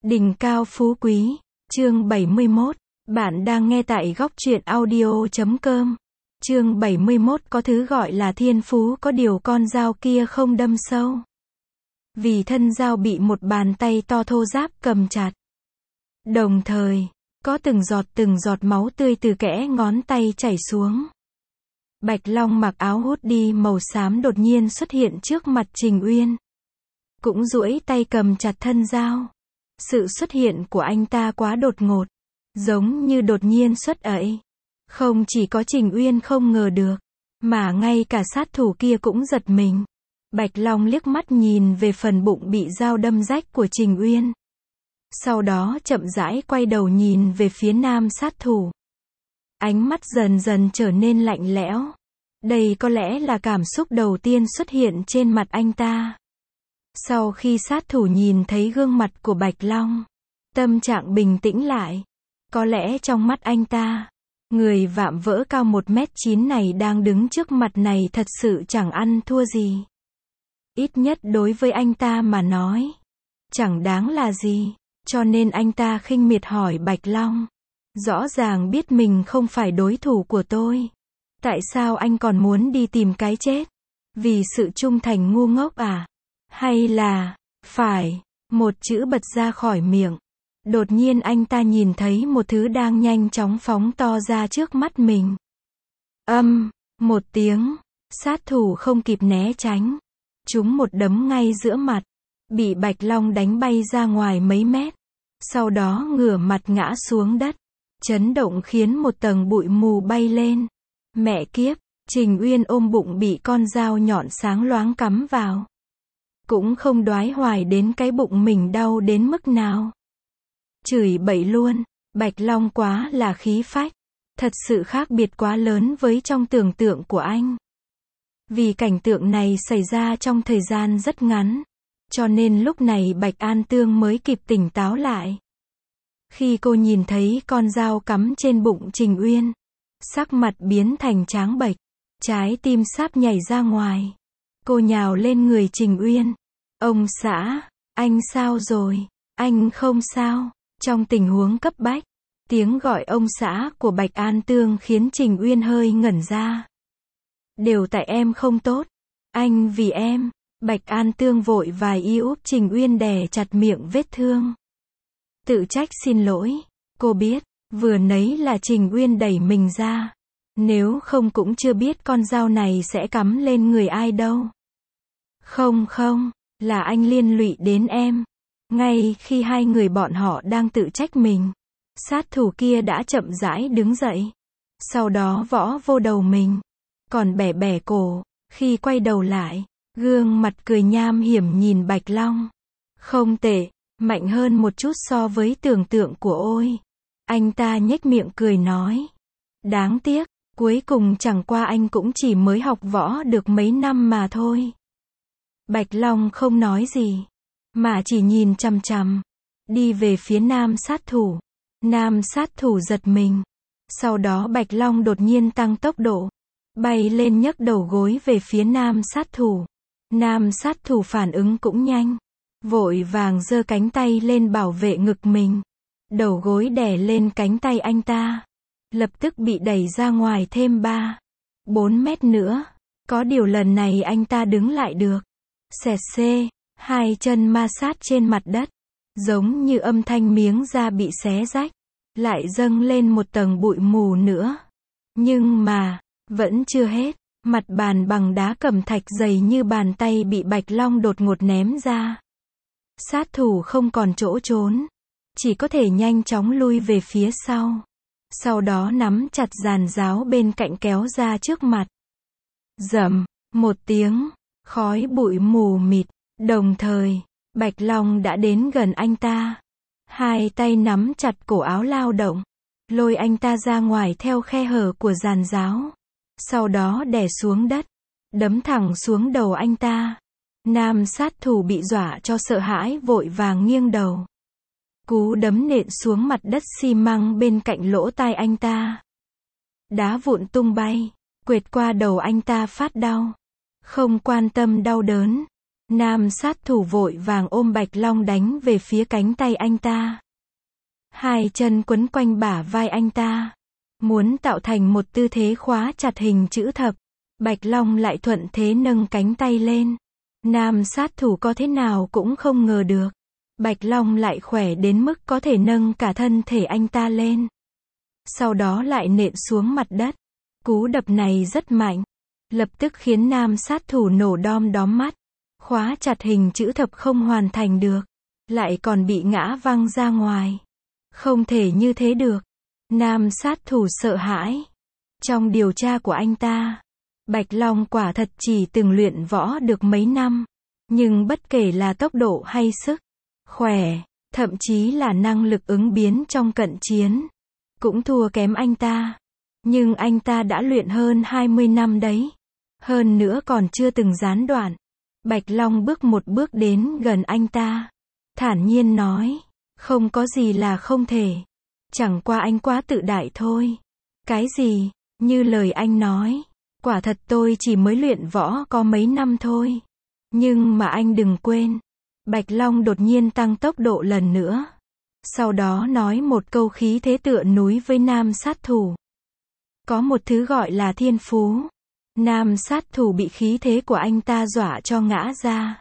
Đỉnh cao phú quý, chương 71. Bạn đang nghe tại góc truyện audio.com. Chương 71 có thứ gọi là thiên phú, có điều con dao kia không đâm sâu. Vì thân dao bị một bàn tay to thô ráp cầm chặt. Đồng thời, có từng giọt máu tươi từ kẽ ngón tay chảy xuống. Bạch Long mặc áo hoodie màu xám đột nhiên xuất hiện trước mặt Trình Uyên. Cũng duỗi tay cầm chặt thân dao. Sự xuất hiện của anh ta quá đột ngột, giống như đột nhiên xuất ẩy. Không chỉ có Trình Uyên không ngờ được, mà ngay cả sát thủ kia cũng giật mình. Bạch Long liếc mắt nhìn về phần bụng bị dao đâm rách của Trình Uyên. Sau đó chậm rãi quay đầu nhìn về phía nam sát thủ. Ánh mắt dần dần trở nên lạnh lẽo. Đây có lẽ là cảm xúc đầu tiên xuất hiện trên mặt anh ta. Sau khi sát thủ nhìn thấy gương mặt của Bạch Long, tâm trạng bình tĩnh lại. Có lẽ trong mắt anh ta, người vạm vỡ cao 1m9 này đang đứng trước mặt này thật sự chẳng ăn thua gì. Ít nhất đối với anh ta mà nói, chẳng đáng là gì. Cho nên anh ta khinh miệt hỏi Bạch Long. Rõ ràng biết mình không phải đối thủ của tôi. Tại sao anh còn muốn đi tìm cái chết? Vì sự trung thành ngu ngốc à? Hay là, phải, một chữ bật ra khỏi miệng. Đột nhiên anh ta nhìn thấy một thứ đang nhanh chóng phóng to ra trước mắt mình. Một tiếng, sát thủ không kịp né tránh. Trúng một đấm ngay giữa mặt. Bị Bạch Long đánh bay ra ngoài mấy mét. Sau đó ngửa mặt ngã xuống đất. Chấn động khiến một tầng bụi mù bay lên. Mẹ kiếp, Trình Uyên ôm bụng bị con dao nhọn sáng loáng cắm vào. Cũng không đoái hoài đến cái bụng mình đau đến mức nào. Chửi bậy luôn, Bạch Long quá là khí phách. Thật sự khác biệt quá lớn với trong tưởng tượng của anh. Vì cảnh tượng này xảy ra trong thời gian rất ngắn. Cho nên lúc này Bạch An Tương mới kịp tỉnh táo lại. Khi cô nhìn thấy con dao cắm trên bụng Trình Uyên, sắc mặt biến thành trắng bệch, trái tim sắp nhảy ra ngoài. Cô nhào lên người Trình Uyên. Ông xã, anh sao rồi? Anh không sao. Trong tình huống cấp bách, tiếng gọi ông xã của Bạch An Tương khiến Trình Uyên hơi ngẩn ra. Đều tại em không tốt. Anh vì em. Bạch An Tương vội vài úp Trình Uyên đè chặt miệng vết thương. Tự trách xin lỗi. Cô biết, vừa nấy là Trình Uyên đẩy mình ra. Nếu không cũng chưa biết con dao này sẽ cắm lên người ai đâu. Không, là anh liên lụy đến em. Ngay khi hai người bọn họ đang tự trách mình, sát thủ kia đã chậm rãi đứng dậy. Sau đó võ vô đầu mình. Còn bẻ cổ. Khi quay đầu lại, gương mặt cười nham hiểm nhìn Bạch Long. Không tệ, mạnh hơn một chút so với tưởng tượng của ôi. Anh ta nhếch miệng cười nói. Đáng tiếc, cuối cùng chẳng qua anh cũng chỉ mới học võ được mấy năm mà thôi. Bạch Long không nói gì, mà chỉ nhìn chằm chằm. Đi về phía nam sát thủ. Nam sát thủ giật mình. Sau đó Bạch Long đột nhiên tăng tốc độ. Bay lên nhấc đầu gối về phía nam sát thủ. Nam sát thủ phản ứng cũng nhanh. Vội vàng giơ cánh tay lên bảo vệ ngực mình. Đầu gối đè lên cánh tay anh ta. Lập tức bị đẩy ra ngoài thêm 3-4 mét nữa. Có điều lần này anh ta đứng lại được. Xẹt xê, hai chân ma sát trên mặt đất. Giống như âm thanh miếng da bị xé rách. Lại dâng lên một tầng bụi mù nữa. Nhưng mà, vẫn chưa hết. Mặt bàn bằng đá cẩm thạch dày như bàn tay bị Bạch Long đột ngột ném ra. Sát thủ không còn chỗ trốn. Chỉ có thể nhanh chóng lui về phía sau. Sau đó nắm chặt giàn giáo bên cạnh kéo ra trước mặt. Rầm, một tiếng, khói bụi mù mịt. Đồng thời, Bạch Long đã đến gần anh ta. Hai tay nắm chặt cổ áo lao động. Lôi anh ta ra ngoài theo khe hở của giàn giáo. Sau đó đè xuống đất. Đấm thẳng xuống đầu anh ta. Nam sát thủ bị dọa cho sợ hãi vội vàng nghiêng đầu. Cú đấm nện xuống mặt đất xi măng bên cạnh lỗ tai anh ta. Đá vụn tung bay, quệt qua đầu anh ta phát đau. Không quan tâm đau đớn. Nam sát thủ vội vàng ôm Bạch Long đánh về phía cánh tay anh ta. Hai chân quấn quanh bả vai anh ta, muốn tạo thành một tư thế khóa chặt hình chữ thập. Bạch Long lại thuận thế nâng cánh tay lên. Nam sát thủ có thế nào cũng không ngờ được. Bạch Long lại khỏe đến mức có thể nâng cả thân thể anh ta lên. Sau đó lại nện xuống mặt đất. Cú đập này rất mạnh, lập tức khiến nam sát thủ nổ đom đóm mắt. Khóa chặt hình chữ thập không hoàn thành được, lại còn bị ngã văng ra ngoài. Không thể như thế được. Nam sát thủ sợ hãi. Trong điều tra của anh ta, Bạch Long quả thật chỉ từng luyện võ được mấy năm, nhưng bất kể là tốc độ hay sức khỏe, thậm chí là năng lực ứng biến trong cận chiến, cũng thua kém anh ta. Nhưng anh ta đã luyện hơn 20 năm đấy. Hơn nữa còn chưa từng gián đoạn. Bạch Long bước một bước đến gần anh ta, thản nhiên nói, không có gì là không thể. Chẳng qua anh quá tự đại thôi. Cái gì? Như lời anh nói, quả thật tôi chỉ mới luyện võ có mấy năm thôi. Nhưng mà anh đừng quên. Bạch Long đột nhiên tăng tốc độ lần nữa. Sau đó nói một câu khí thế tựa núi với nam sát thủ. Có một thứ gọi là thiên phú. Nam sát thủ bị khí thế của anh ta dọa cho ngã ra.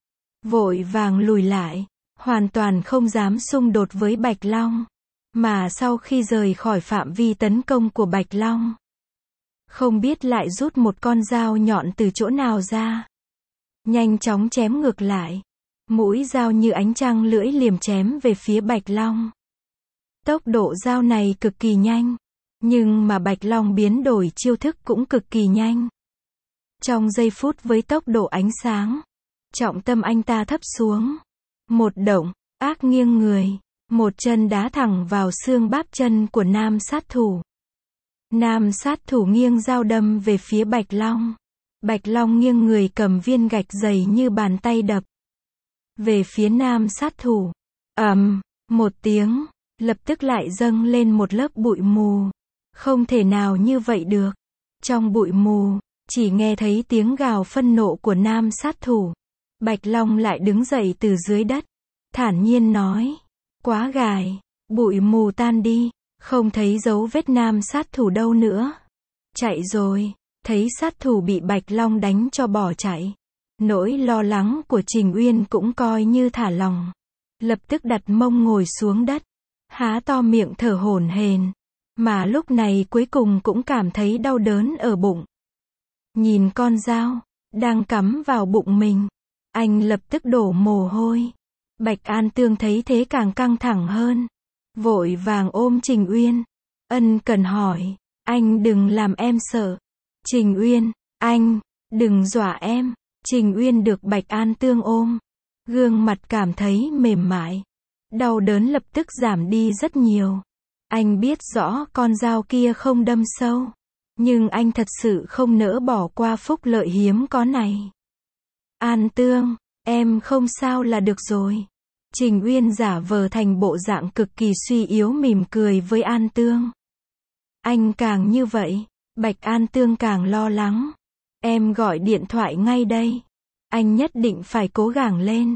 Vội vàng lùi lại, hoàn toàn không dám xung đột với Bạch Long. Mà sau khi rời khỏi phạm vi tấn công của Bạch Long, không biết lại rút một con dao nhọn từ chỗ nào ra. Nhanh chóng chém ngược lại. Mũi dao như ánh trăng lưỡi liềm chém về phía Bạch Long. Tốc độ dao này cực kỳ nhanh. Nhưng mà Bạch Long biến đổi chiêu thức cũng cực kỳ nhanh. Trong giây phút với tốc độ ánh sáng, trọng tâm anh ta thấp xuống. Một động, ác nghiêng người. Một chân đá thẳng vào xương bắp chân của nam sát thủ. Nam sát thủ nghiêng dao đâm về phía Bạch Long. Bạch Long nghiêng người cầm viên gạch dày như bàn tay đập về phía nam sát thủ. Một tiếng, lập tức lại dâng lên một lớp bụi mù. Không thể nào như vậy được. Trong bụi mù, chỉ nghe thấy tiếng gào phân nộ của nam sát thủ. Bạch Long lại đứng dậy từ dưới đất, thản nhiên nói, quá gài, bụi mù tan đi, không thấy dấu vết nam sát thủ đâu nữa. Chạy rồi. Thấy sát thủ bị Bạch Long đánh cho bỏ chạy. Nỗi lo lắng của Trình Uyên cũng coi như thả lòng. Lập tức đặt mông ngồi xuống đất, há to miệng thở hổn hển. Mà lúc này cuối cùng cũng cảm thấy đau đớn ở bụng. Nhìn con dao đang cắm vào bụng mình, anh lập tức đổ mồ hôi. Bạch An Tương thấy thế càng căng thẳng hơn, vội vàng ôm Trình Uyên, ân cần hỏi, anh đừng làm em sợ. Trình Uyên, anh đừng dọa em. Trình Uyên được Bạch An Tương ôm, gương mặt cảm thấy mềm mại, đau đớn lập tức giảm đi rất nhiều. Anh biết rõ con dao kia không đâm sâu, nhưng anh thật sự không nỡ bỏ qua phúc lợi hiếm có này. An Tương, em không sao là được rồi. Trình Uyên giả vờ thành bộ dạng cực kỳ suy yếu mỉm cười với An Tương. Anh càng như vậy, Bạch An Tương càng lo lắng. Em gọi điện thoại ngay đây. Anh nhất định phải cố gắng lên.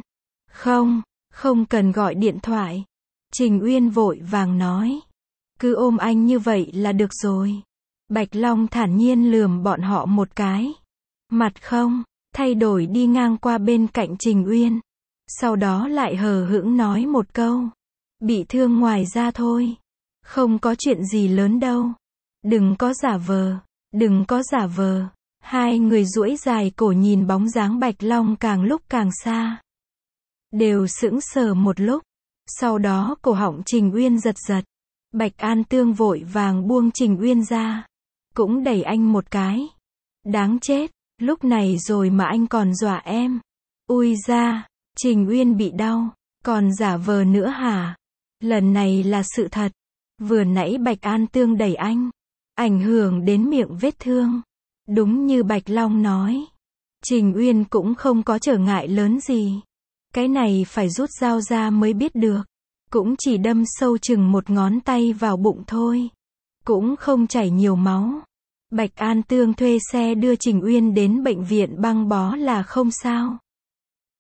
Không cần gọi điện thoại. Trình Uyên vội vàng nói. Cứ ôm anh như vậy là được rồi. Bạch Long thản nhiên lườm bọn họ một cái. Mặt không thay đổi đi ngang qua bên cạnh Trình Uyên. Sau đó lại hờ hững nói một câu. Bị thương ngoài da thôi. Không có chuyện gì lớn đâu. Đừng có giả vờ. Đừng có giả vờ. Hai người duỗi dài cổ nhìn bóng dáng Bạch Long càng lúc càng xa. Đều sững sờ một lúc. Sau đó cổ họng Trình Uyên giật giật. Bạch An Tương vội vàng buông Trình Uyên ra. Cũng đẩy anh một cái. Đáng chết, lúc này rồi mà anh còn dọa em. Ui da, Trình Uyên bị đau. Còn giả vờ nữa hả? Lần này là sự thật. Vừa nãy Bạch An Tương đẩy anh, ảnh hưởng đến miệng vết thương. Đúng như Bạch Long nói, Trình Uyên cũng không có trở ngại lớn gì. Cái này phải rút dao ra mới biết được. Cũng chỉ đâm sâu chừng một ngón tay vào bụng thôi. Cũng không chảy nhiều máu. Bạch An Tương thuê xe đưa Trình Uyên đến bệnh viện băng bó là không sao.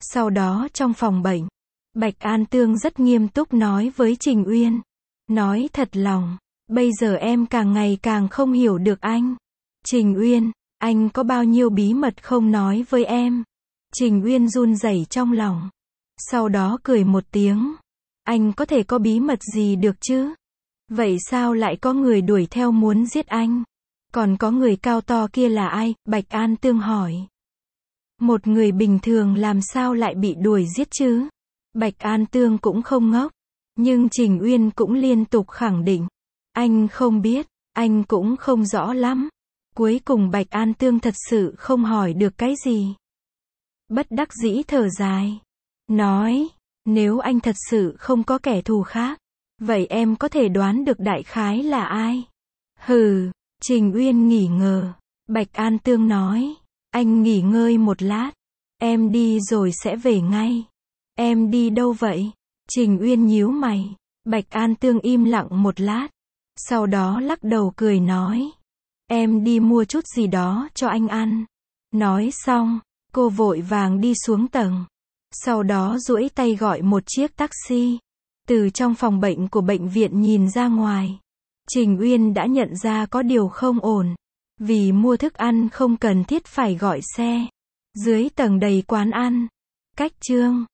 Sau đó trong phòng bệnh, Bạch An Tương rất nghiêm túc nói với Trình Uyên. Nói thật lòng, bây giờ em càng ngày càng không hiểu được anh. Trình Uyên, anh có bao nhiêu bí mật không nói với em? Trình Uyên run rẩy trong lòng. Sau đó cười một tiếng. Anh có thể có bí mật gì được chứ? Vậy sao lại có người đuổi theo muốn giết anh? Còn có người cao to kia là ai? Bạch An Tương hỏi. Một người bình thường làm sao lại bị đuổi giết chứ? Bạch An Tương cũng không ngốc. Nhưng Trình Uyên cũng liên tục khẳng định. Anh không biết, anh cũng không rõ lắm. Cuối cùng Bạch An Tương thật sự không hỏi được cái gì. Bất đắc dĩ thở dài. Nói, nếu anh thật sự không có kẻ thù khác, vậy em có thể đoán được đại khái là ai? Hừ, Trình Uyên nghỉ ngờ. Bạch An Tương nói, anh nghỉ ngơi một lát. Em đi rồi sẽ về ngay. Em đi đâu vậy? Trình Uyên nhíu mày. Bạch An Tương im lặng một lát. Sau đó lắc đầu cười nói. Em đi mua chút gì đó cho anh ăn. Nói xong, cô vội vàng đi xuống tầng. Sau đó duỗi tay gọi một chiếc taxi. Từ trong phòng bệnh của bệnh viện nhìn ra ngoài, Trình Uyên đã nhận ra có điều không ổn. Vì mua thức ăn không cần thiết phải gọi xe. Dưới tầng đầy quán ăn. Cách chương